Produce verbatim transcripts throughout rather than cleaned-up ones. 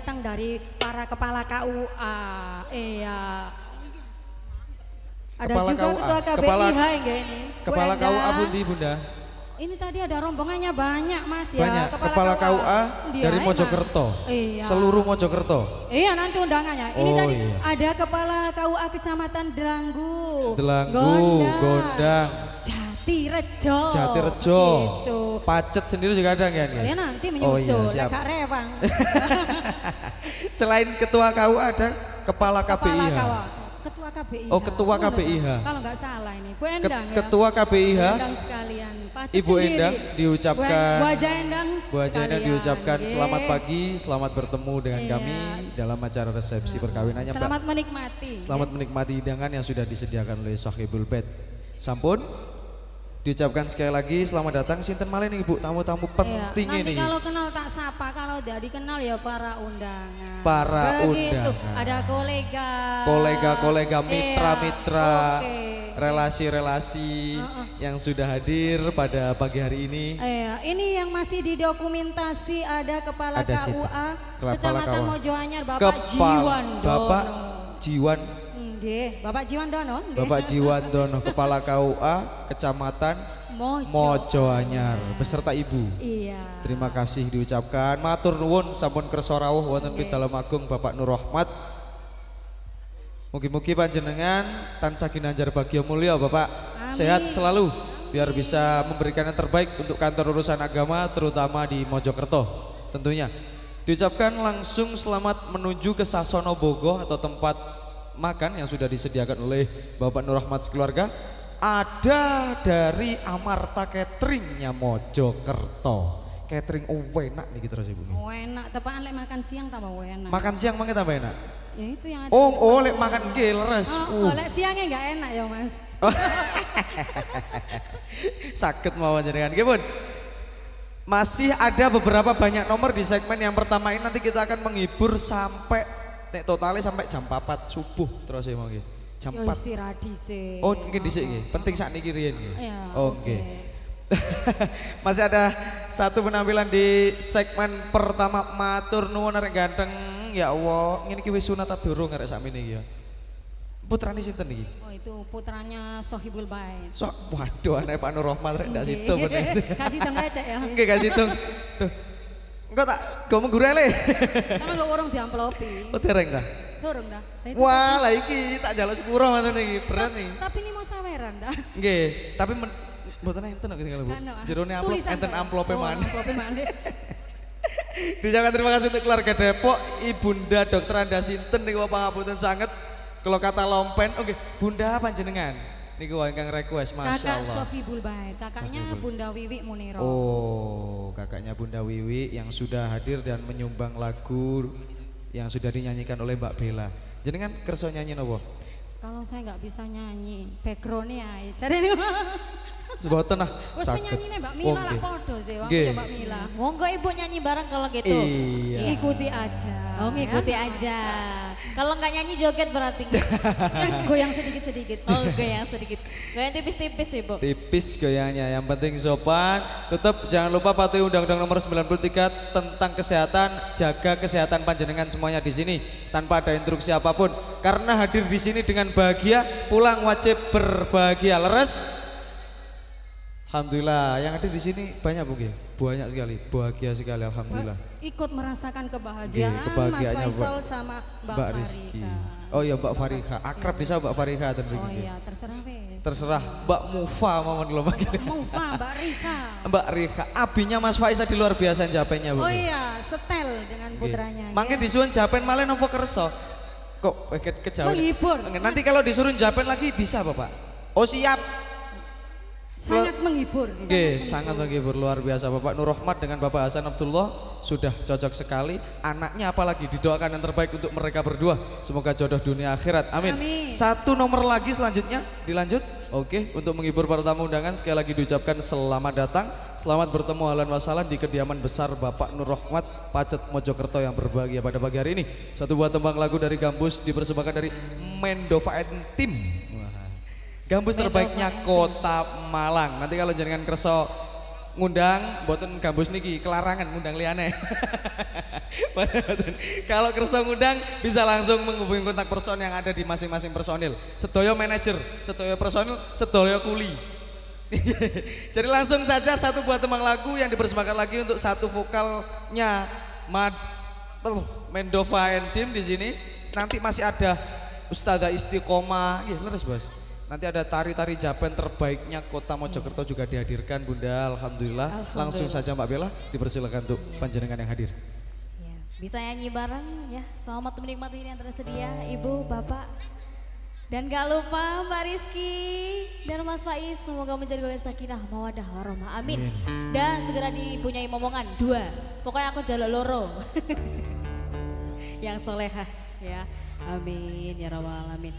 datang dari para kepala K U A. Iya. Ada Kepala juga K U A. ketua K B I Kepala- H enggak ini? Bu Kepala K U A Enda. Bundi Bunda. Ini tadi ada rombongannya banyak Mas ya. Banyak. Kepala K U A Dia dari emang. Mojokerto. Iya. Seluruh Mojokerto. Iya nanti undangannya. Ini Oh, tadi iya. ada kepala K U A Kecamatan Delanggu, Delanggu, Gondang, Gondang, Jatirejo. Jatirejo. Gitu. Pacet sendiri juga ada nggak? Ya nanti Oh menyusul, iya, siap. lek gak rewang. Selain ketua K U A ada kepala K B I Kepala H. K U A. Ketua K B I H. Oh, ketua K B I H. Kalau nggak salah ini, Bu Ke- Endang ya. Ketua K B I H. Bu Endang sekalian. Pacet Ibu sendiri. Endang diucapkan. Bu Haja Endang. Bu Haja Endang sekalian. diucapkan Ye. selamat pagi, selamat bertemu dengan Iya. kami dalam acara resepsi perkawinannya Mbak. Selamat menikmati. Selamat menikmati hidangan yang sudah disediakan oleh Sohibul Bed. Sampun diucapkan sekali lagi selamat datang sinten malih nih Bu, tamu-tamu penting Iya, nanti ini. kalau kenal tak sapa, kalau tidak dikenal ya para undangan. Para Begitu. undangan. Ada kolega. Kolega-kolega, Iya, mitra-mitra, oke. relasi-relasi yang sudah hadir pada pagi hari ini. Iya, ini yang masih didokumentasi ada kepala Ada K U A Kepala Kecamatan K U A. Mojoanyar Bapak Kepala Jiwan Bapak Jiwan Nggih, Bapak Jiwan Dono. nggih. Bapak Jiwan Dono, Kepala K U A Kecamatan Mojo. Mojoanyar beserta Ibu. Iya. Terima kasih diucapkan. Matur nuwun sampun kersa rawuh wonten Pitaloem Agung Bapak Nur Rahmat. Mugi-mugi panjenengan tansah ginanjar bagya mulya Bapak. Amin. Sehat selalu biar bisa memberikan yang terbaik untuk kantor urusan agama terutama di Mojokerto tentunya. Diucapkan langsung selamat menuju ke Sasono Bogo atau tempat makan yang sudah disediakan oleh Bapak Nur Rahmat sekeluarga. Ada dari Amarta Cateringnya Mojokerto. Catering oh enak nih gitu terus Ibu. Oh, enak, tepaan lek makan siang tambah enak. Makan siang mangke tambah enak. Ya itu yang ada. Oh, oh lek makan nggih leres. Oh, Uh. oh, lek siangnya enggak enak ya, Mas. Sakit mawon jenengan. Nggih, Bun. Masih ada beberapa banyak nomor di segmen yang pertama ini, nanti kita akan menghibur sampai nek totalnya sampai jam empat subuh terus ya mau nggih. Jam Yo empat. istirahat dhisik. Oh, mungkin dhisik nggih. Penting sakniki riyen nggih. Iya, Oke. Masih ada satu penampilan di segmen pertama. Matur nuwun arek ganteng. Ya Allah, ngene iki wis sunat ta durung arek sakmene iki ya. Putrane sinten iki? Oh, itu putranya Sohibul Bait. So, waduh anak Pak Nur Rahmat rek ndak situ bener. Kasih dong recek ya. Nggih kasih tung. Duh. Engko tak gomo gurele. Sama enggak urung diamplopi. Oh dereng ta? Turun dah. Itu Wah, lah iki tak jaluk sepuro ngoten iki, berat nih. Tapi ini mau saweran dah. Nggih, tapi men- mboten enten kok ketinggalan Bu. Kan, ah. Jerone amplop Tulisan enten tak? amplope Oh, maneh. amplope maneh. Diucapkan terima kasih untuk keluarga Depok, Ibunda Dokter Anda Sinten niku pangapunten sanget. Kalau kata lompen, oke, Bunda panjenengan. Niku wae ingkang request, Masya Kakak Allah. Sohibul Bait, kakaknya Bunda Wiwi Muniro. Oh, kakaknya Bunda Wiwi yang sudah hadir dan menyumbang lagu yang sudah dinyanyikan oleh Mbak Bella. Jenengan kerso nyanyi nopo? Kalau saya nggak bisa nyanyi, backgroundnya aja. Cari nih. Sebutan ah. Wes saged. penyanyi nih Mbak Mila lah Oke. podo sih, waktu Nggih. ya Mbak Mila. Monggo ibu nyanyi bareng kalau gitu. Iya. Ikuti aja. Oh ngikuti aja. Kalau nggak nyanyi joget berarti. Goyang sedikit-sedikit. Oh goyang sedikit. Goyang tipis-tipis ibu. Tipis goyangnya, yang penting sopan. Tetap jangan lupa patuhi Undang-Undang Nomor sembilan puluh tiga tentang kesehatan. Jaga kesehatan panjenengan semuanya di sini tanpa ada instruksi apapun. Karena hadir di sini dengan bahagia, pulang wajib berbahagia. Leres? Alhamdulillah, yang hadir di sini banyak Bu Nggih. Banyak sekali, bahagia sekali alhamdulillah. Ikut merasakan kebahagiaan, Nggih, kebahagiaannya Mas Faisal Mbak- sama Mbak, Mbak Rizky. Farika. Oh iya Mbak Farika, akrab bisa Mbak Farika tentu. Oh iya, terserah wes. Terserah Mbak Mufa mawon lho Mbak. Mbak Mufa, Mbak Rika. Mbak Rika, abinya Mas Faiz tadi luar biasa japenya Bu. Oh iya, setel dengan putranya. Mangke disuwun japen malih nopo kerso? Kok ke kejauhan? Menghibur. Nanti kalau disuruh japen lagi bisa Bapak? Oh siap. Sangat menghibur. Oke, sangat menghibur luar biasa Bapak Nur Rahmat dengan Bapak Hasan Abdullah sudah cocok sekali. Anaknya apalagi didoakan yang terbaik untuk mereka berdua. Semoga jodoh dunia akhirat. Amin. Amin. Satu nomor lagi selanjutnya dilanjut. Oke, untuk menghibur para tamu undangan sekali lagi diucapkan selamat datang. Selamat bertemu ahlan wasalan di kediaman besar Bapak Nur Rahmat Pacet Mojokerto yang berbahagia pada pagi hari ini. Satu buah tembang lagu dari Gambus dipersembahkan dari Mendova and Team. Gambus terbaiknya Kota Malang. Nanti kalau jenengan kerso ngundang mboten gambus niki kelarangan ngundang liyane. Kalau kersa ngundang bisa langsung menghubungi kontak person yang ada di masing-masing personil. Sedaya manajer, sedaya personil, sedaya kuli. Jadi langsung saja satu buah tembang lagu yang dipersembahkan lagi untuk satu vokalnya Mad oh, Mendova and Team di sini. Nanti masih ada Ustazah Istiqomah, ya leres bos. Nanti ada tari-tari Japan terbaiknya Kota Mojokerto juga dihadirkan Bunda. Alhamdulillah. Alhamdulillah. Langsung saja Mbak Bella dipersilakan untuk panjenengan yang hadir. Ya, bisa nyanyi bareng ya. Selamat menikmati ini yang tersedia, Ibu, Bapak. Dan gak lupa Mbak Rizky dan Mas Faiz, semoga menjadi bagian sakinah mawadah warahmah, amin. Amin. Dan segera dipunyai momongan dua. Pokoknya aku jaluk loro. Yang solehah ya. Amin ya rabbal alamin.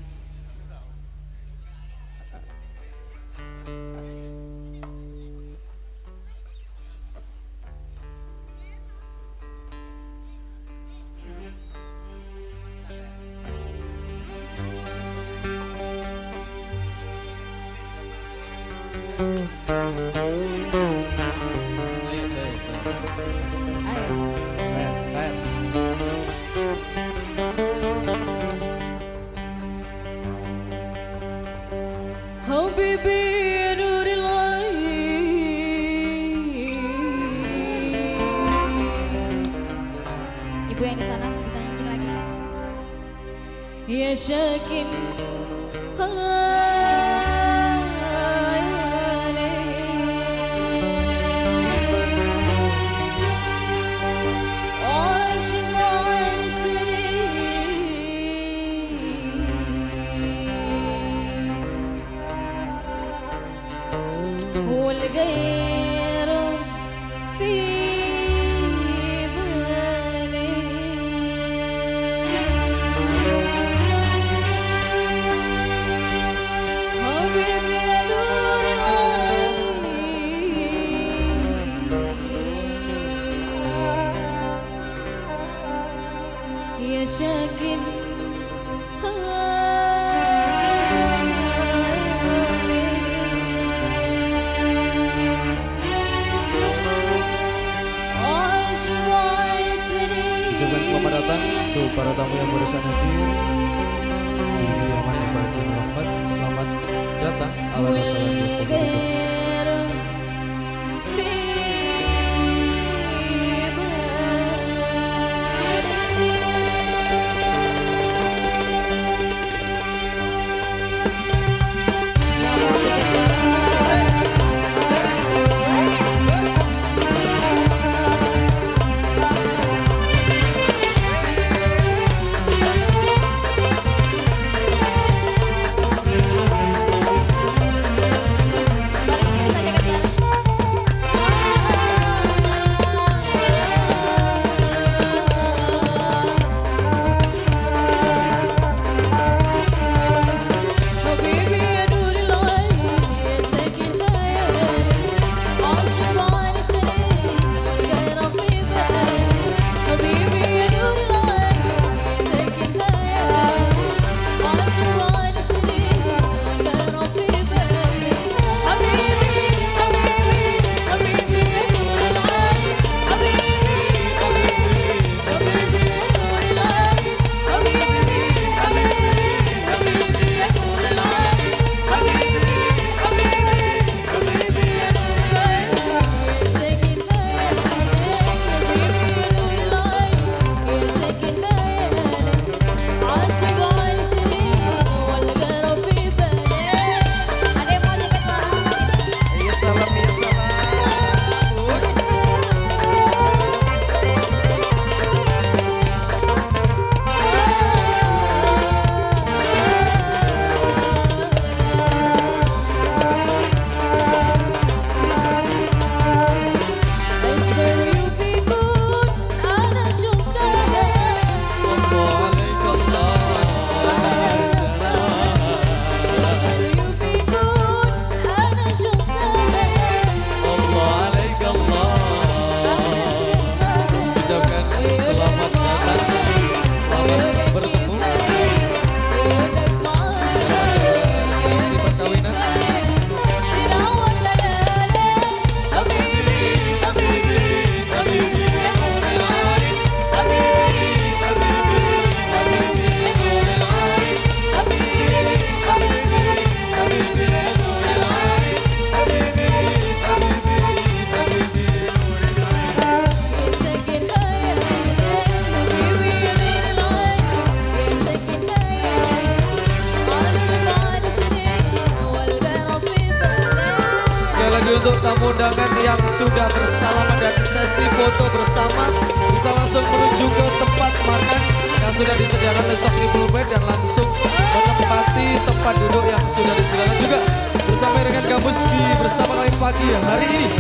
Ibu yang di sana bisa nyanyi lagi. Ya syakin والغير في بالي حبيبي يا نور العين يا شاكر Selamat datang untuk para tamu yang barusan hadir di kediaman Bapak Haji Muhammad. Selamat datang ala masyarakat. lagi untuk tamu undangan yang sudah bersalaman dan sesi foto bersama. Bisa langsung menuju ke tempat makan yang sudah disediakan besok di Blue Band dan langsung menempati tempat duduk yang sudah disediakan juga. Bersama dengan kampus di bersama kami pagi hari ini.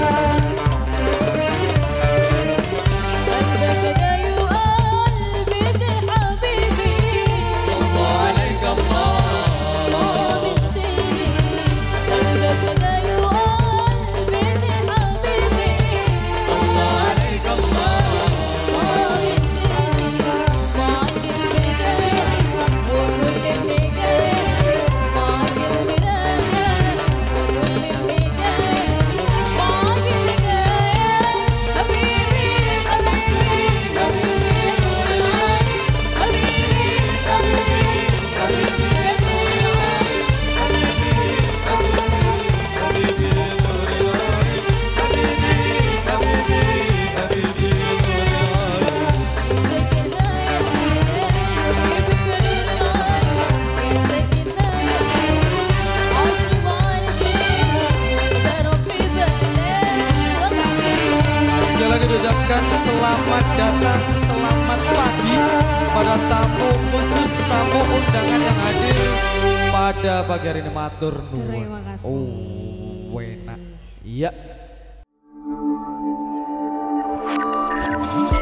Ucapkan selamat datang, selamat pagi pada tamu khusus, tamu undangan yang hadir pada pagi hari ini. Matur nuwun. Terima kasih. Oh, enak. Iya.